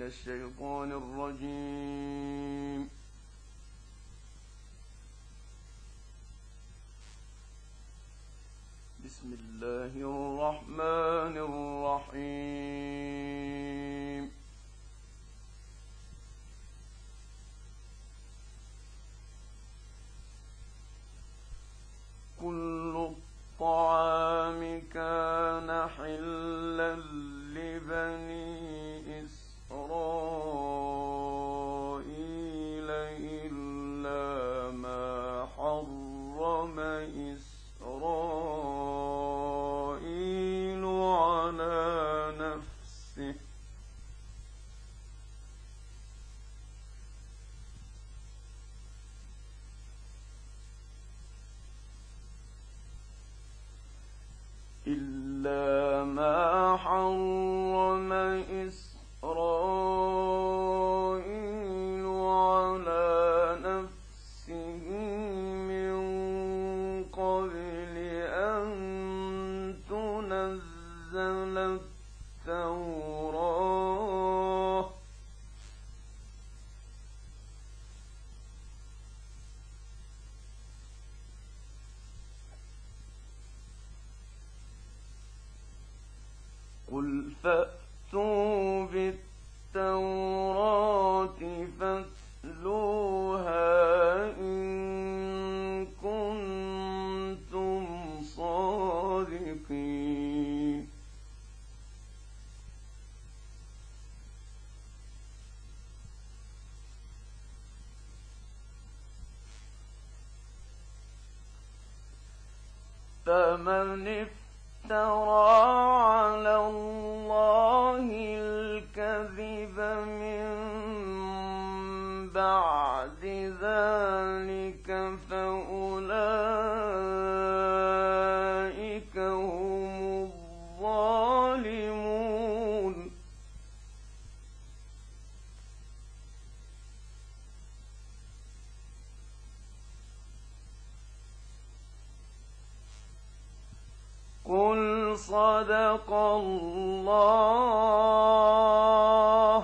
الشيطان الرجيم. بسم الله الرحمن الرحيم. كل الطعام كان حلا لبني إسرائيل إلا ما حرم إسرائيل على نفسه من قبل أن تنزل التوراة قل فأتوا بالتوراة فاتلوها إن كنتم صادقين. فمن افترى على الله الكذب من بعد ذلك فأولئك هم الظالمون. قل صدق الله.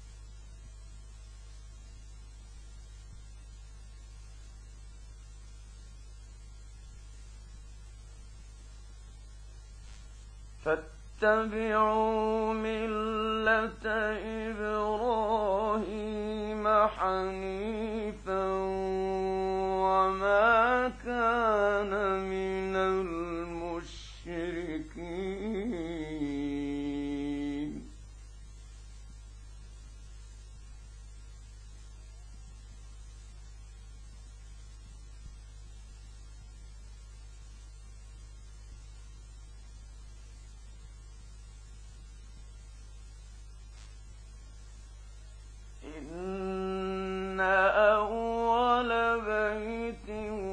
فاتبعوا ملة إبراهيم حنيفا وما كان من المشركين. إن أول بيت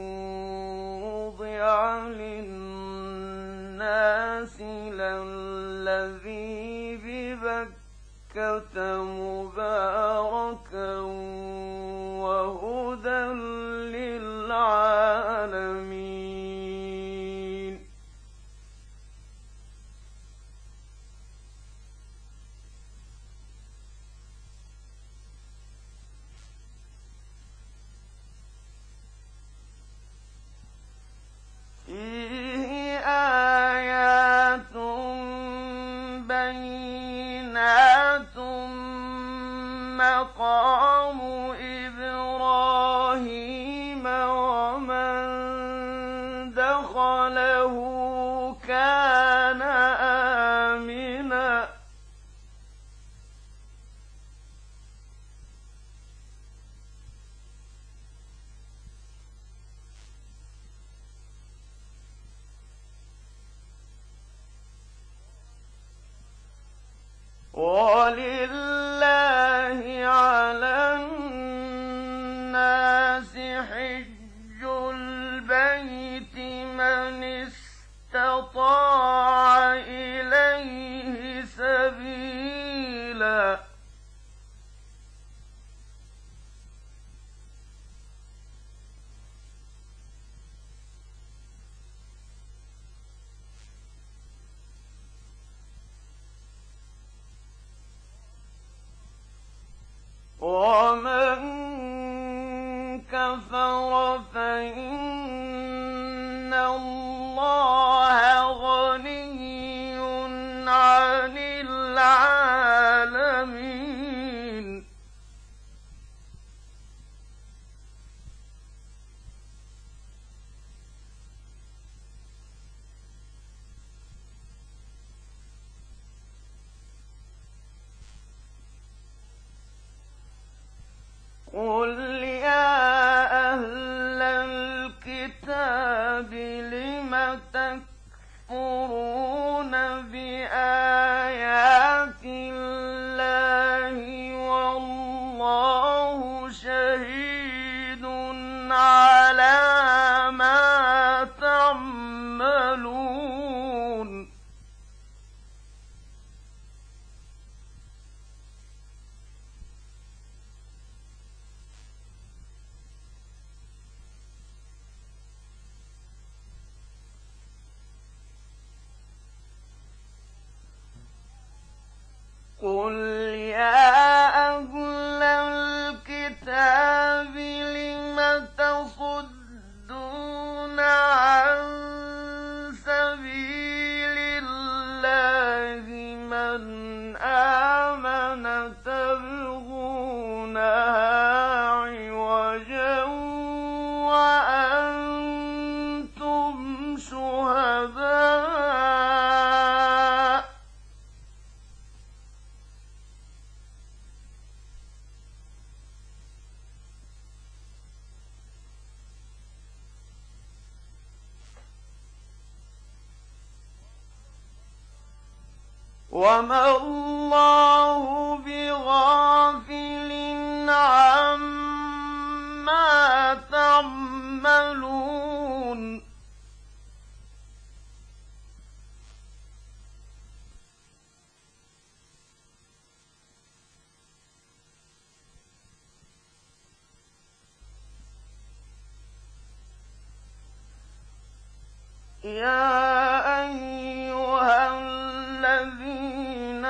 وضع للناس للذي ببكة مباركا وهدى للعالمين. فيه آيات بينات مقام إبراهيم ومن دخله كان آمنا. ولله على الناس حج البيت من استطاع إليه سبيلا. إِنَّ اللَّهَ غَنِيٌّ عَنِ الْعَالَمِينَ قُلْ يَا أَهْلَ الْكِتَابِ لِمَ تَكْفُرُونَ بِآيَاتِ اللَّهِ وَاللَّهُ شَهِيدٌ عَلَىٰ مَا تَعْمَلُونَ قُلْ يَا أَهْلَ الْكِتَابِ لِمَ تَصُدُّونَ عَن سَبِيلِ اللَّهِ مَنْ آمَنَ تَبْغُونَهَا عِوَجًا وَأَنتُمْ شُهَدَاءُ ۗ وَمَا اللَّهُ بِغَافِلٍ عَمَّا تَعْمَلُونَ يَا أَيُّهَا الَّذِينَ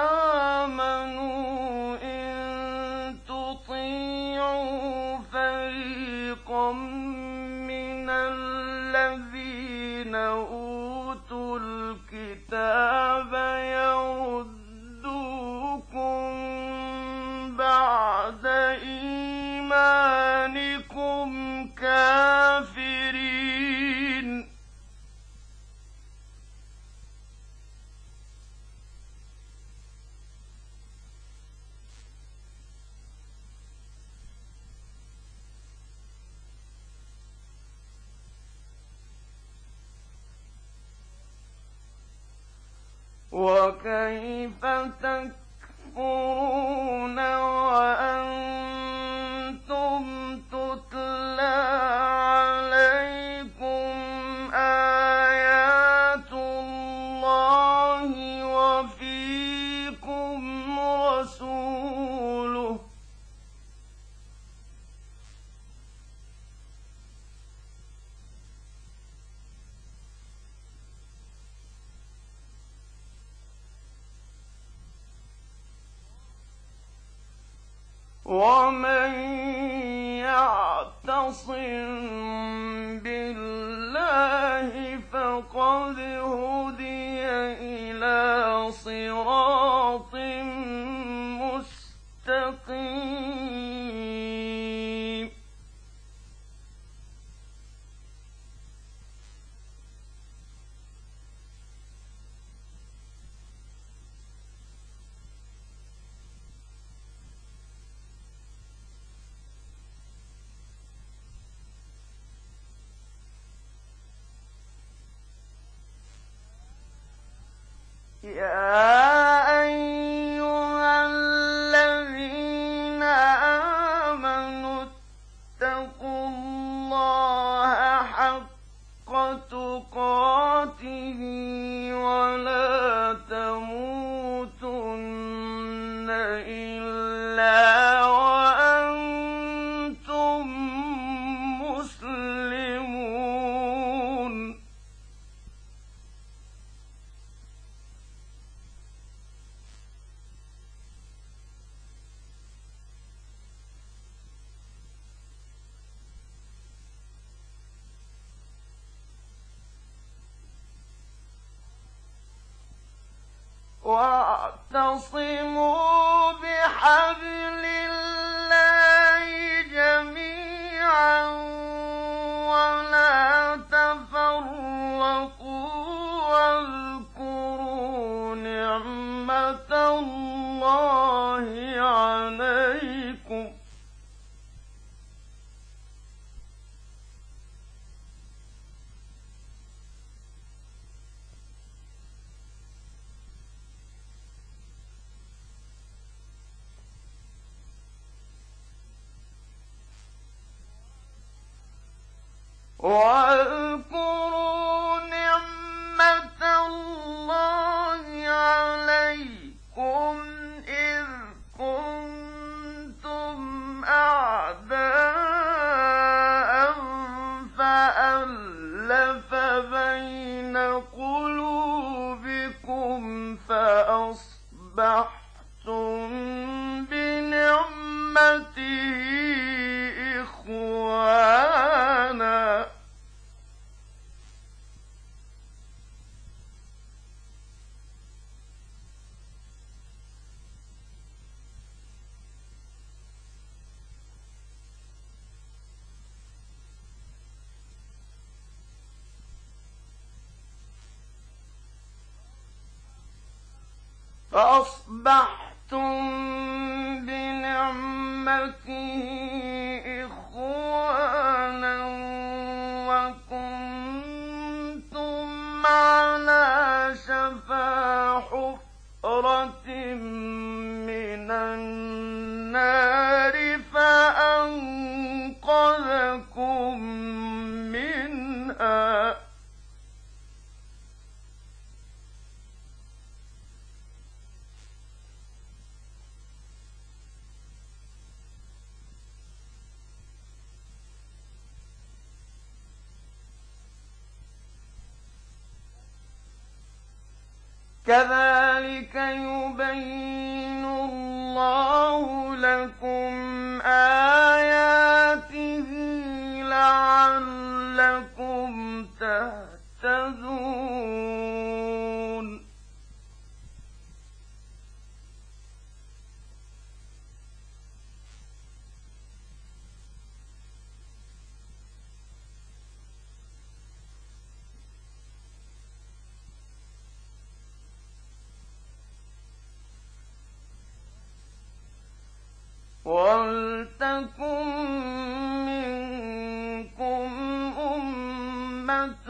آمَنُوا إِن تُطِيعُوا فَرِيقًا مِّنَ الَّذِينَ أُوتُوا الْكِتَابَ يَرُدُّوكُم بَعْدَ إِيمَانِكُمْ كَافِرِينَ وَكَيْفَ تَكْفُرُونَ وَأَنتُمْ تُتْلَىٰ عَلَيْكُمْ آيَاتُ اللَّهِ وَفِيكُمْ رَسُولُهُ ۗ وَمَن يَعْتَصِم بِاللَّهِ فَقَدْ هُدِيَ إِلَىٰ صِرَاطٍ مُّسْتَقِيمٍ واعتصموا بحبل الله جميعا ولا تفرقوا واذكروا نعمة الله عليكم واذكروا نعمة الله عليكم إذ كنتم أعداء فألف بين قلوبكم فأصبحتم بنعمته إخوانا فأصبحتم بنعمته إخوانا وكنتم على شفا حفرة من النار فأنقذكم منها كذلك يبين الله لكم آياته لعلكم تهتدون وَلْتَكُن مِّنكُمْ أُمَّةٌ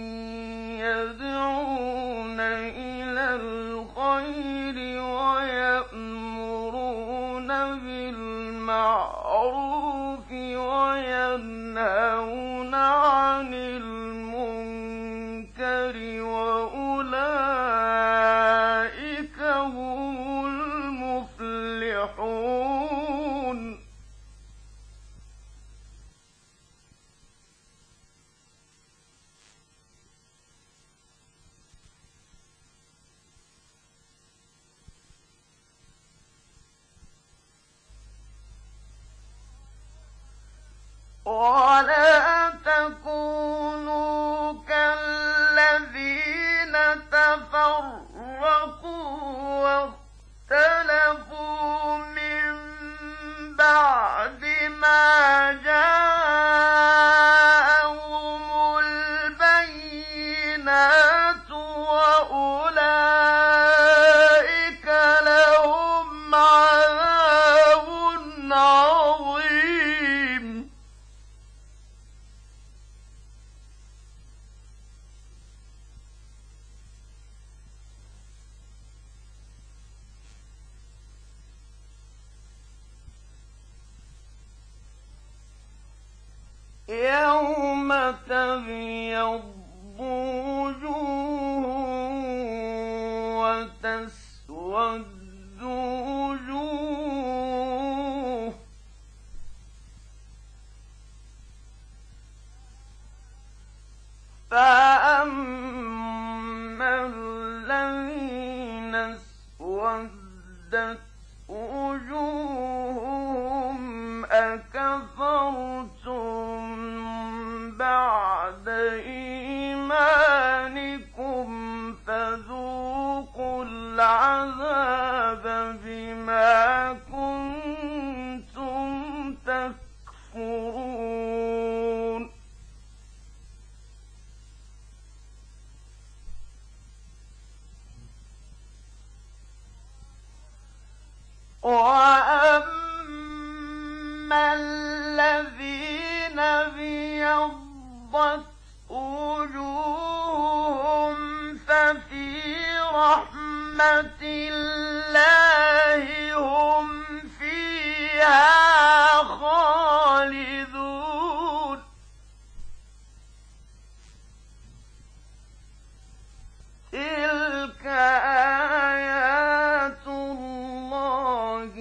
يَدْعُونَ إِلَى الْخَيْرِ وَيَأْمُرُونَ بِالْمَعْرُوفِ وَيَنْهَوْنَ عَنِ الْمُنكَرِ وَأُولَٰئِكَ هُمُ المفلحون ولا تكونوا كالذين تفرقوا واختلفوا من بعد ما جاءهم البينات وأولئك لهم عذاب عظيم يوم تبيض وجوه وتسود وجوه فأما الذين اسودت وجوههم أكفرتم بعد إيمانكم فذوقوا العذاب العذاب بما كنتم تكفرون وأما الذين ابيضت وجوههم ففي رحمة الله هم فيها خالدون تلك آيات الله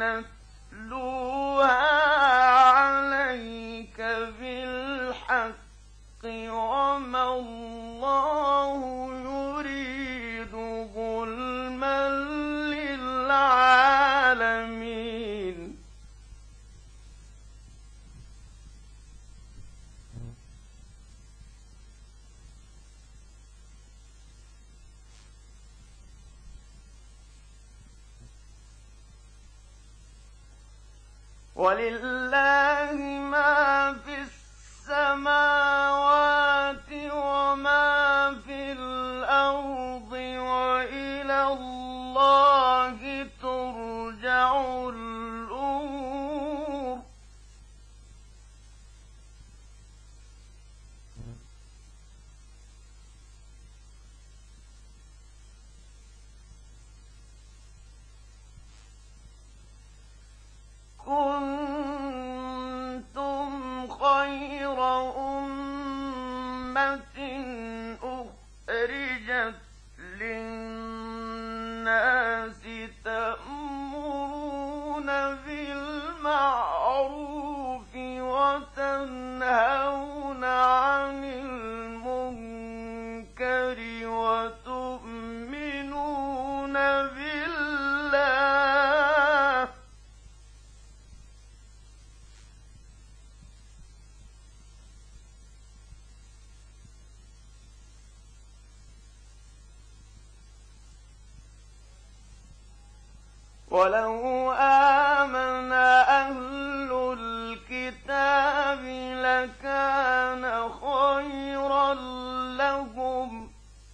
نتلوها عليك بالحق وما الله يريد ظلما للعالمين ولله ما في السماوات وما في الأرض وإلى الله ترجع الأمور كنتم خير أمة أخرجت للناس تأمرون بالمعروف وتنهون عن المنكر وتؤمنون بالله ولو آمن أهل الكتاب لكان خيرا لهم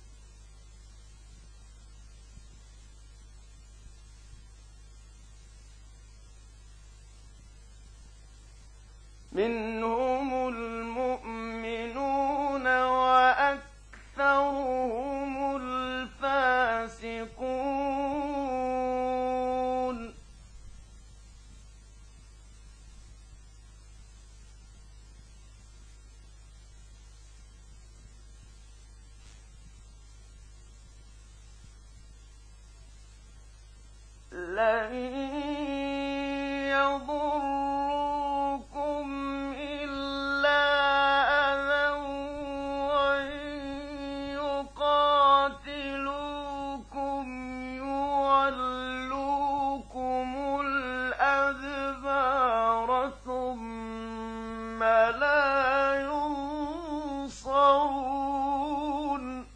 منهم المؤمنون وأكثرهم الفاسقون لن يضروكم إلا أذى وإن يقاتلوكم يولوكم الأدبار ثم لا ينصرون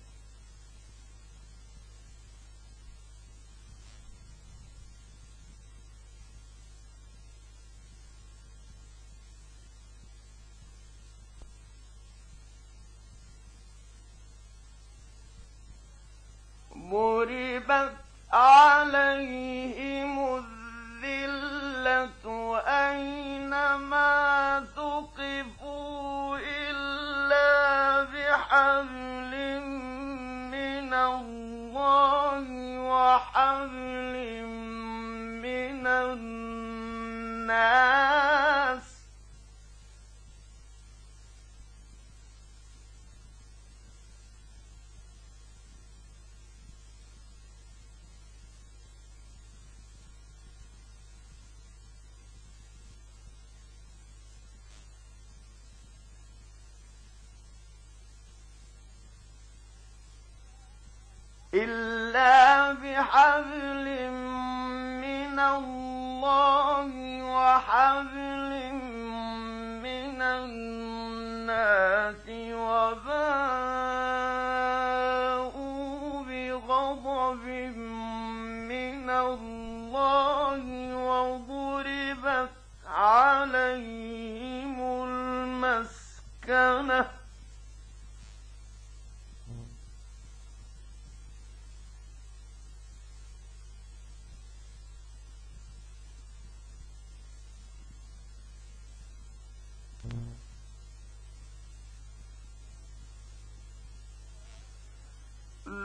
ضربت عليهم الذلة أينما ثقفوا إلا بحبل من الله وحبل من الناس إلا بحبل من الله وحبل من الناس وباءوا بغضب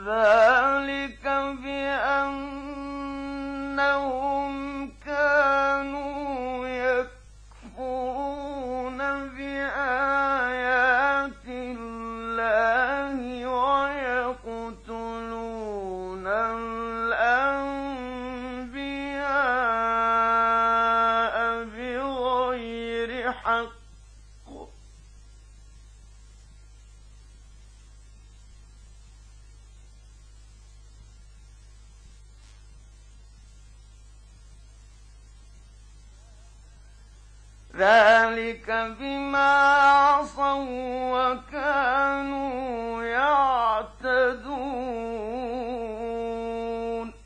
ذلك بأنهم كانوا يكفرون بآيات الله ويقتلون الأنبياء بغير حق ذلك بما عصوا وكانوا يعتدون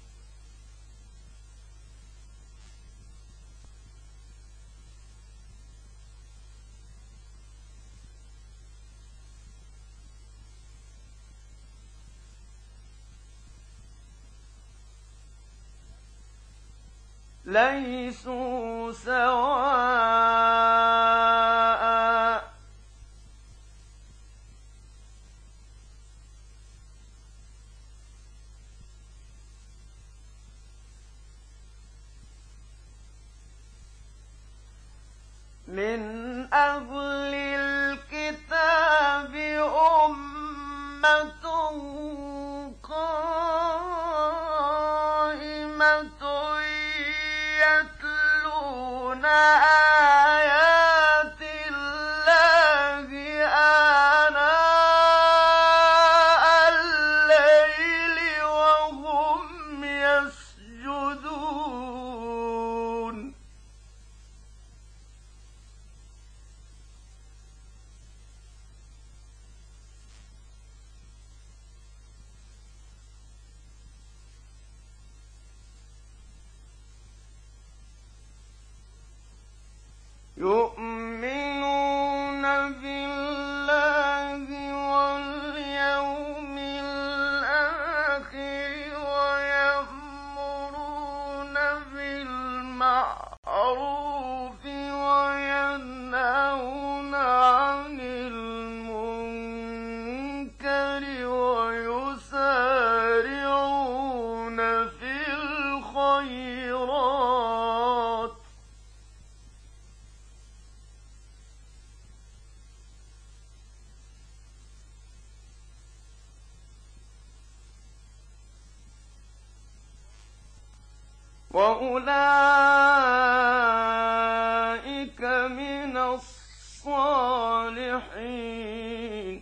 ليسوا سواء من أهل الكتاب أمة قائمة يتلون آيات الله آناء الليل وهم يسجدون يؤمنون بالله واليوم الآخر ويأمرون بالمعروف وينهون عن المنكر ويسارعون في الخيرات وأولئك من الصالحين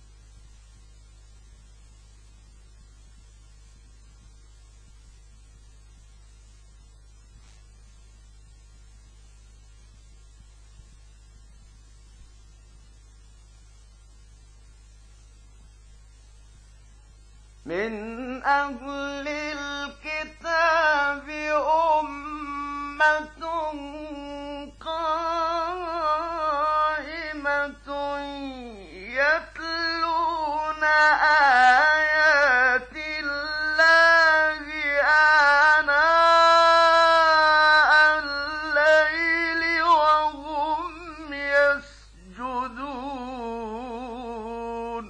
من أهل الكتاب أمة قائمة يتلون آيات الله آناء الليل وهم يسجدون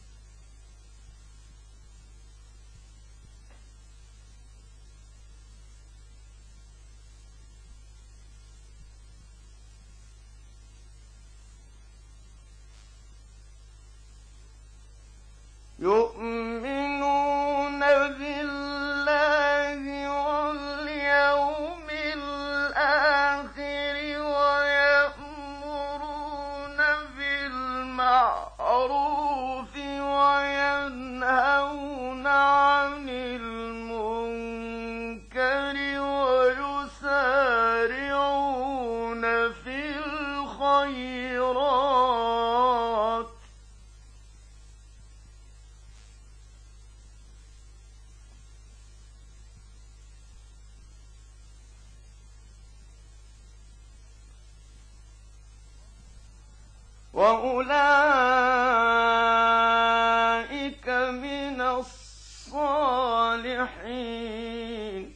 يؤمنون بالله واليوم الآخر ويأمرون بالمعروف وينهون عن المنكر ويسارعون في الخيرات وأولئك من الصالحين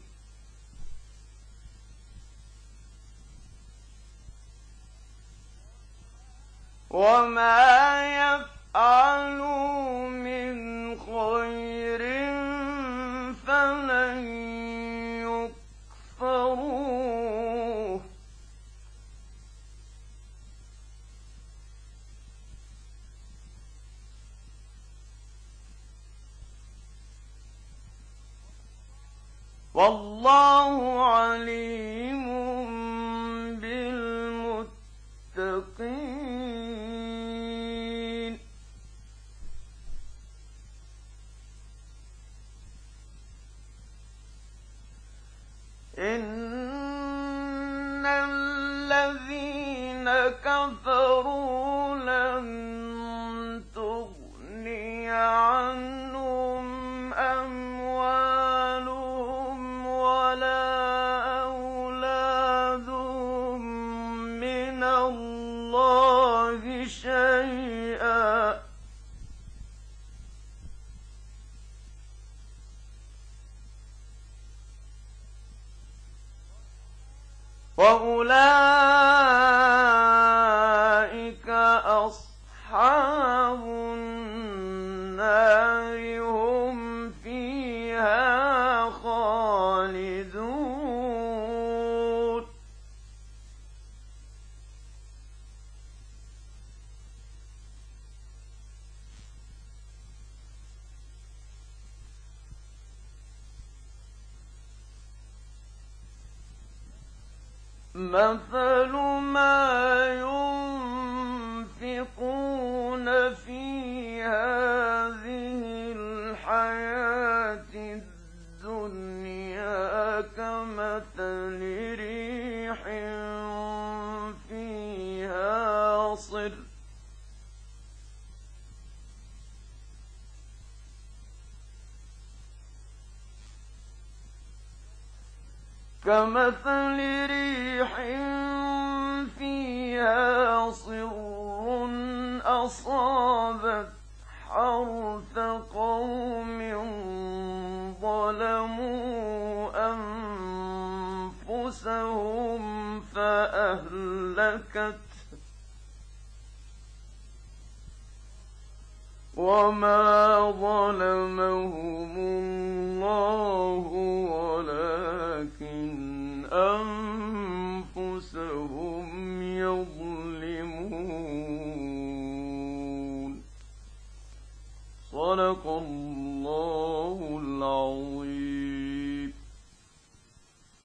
وما يفعلوا من خير والله عليم بالمتقين. إن الذين كفروا لن تغني عنهم أموالهم ولا أولادهم من الله شيئا وأولئك أصحاب النار هم فيها خالدون. مثل ما ينفقون في هذه الحياة الدنيا كمثل ريح فيها صر أصابت حرث قوم ظلموا أنفسهم فأهلكت وما ظلمهم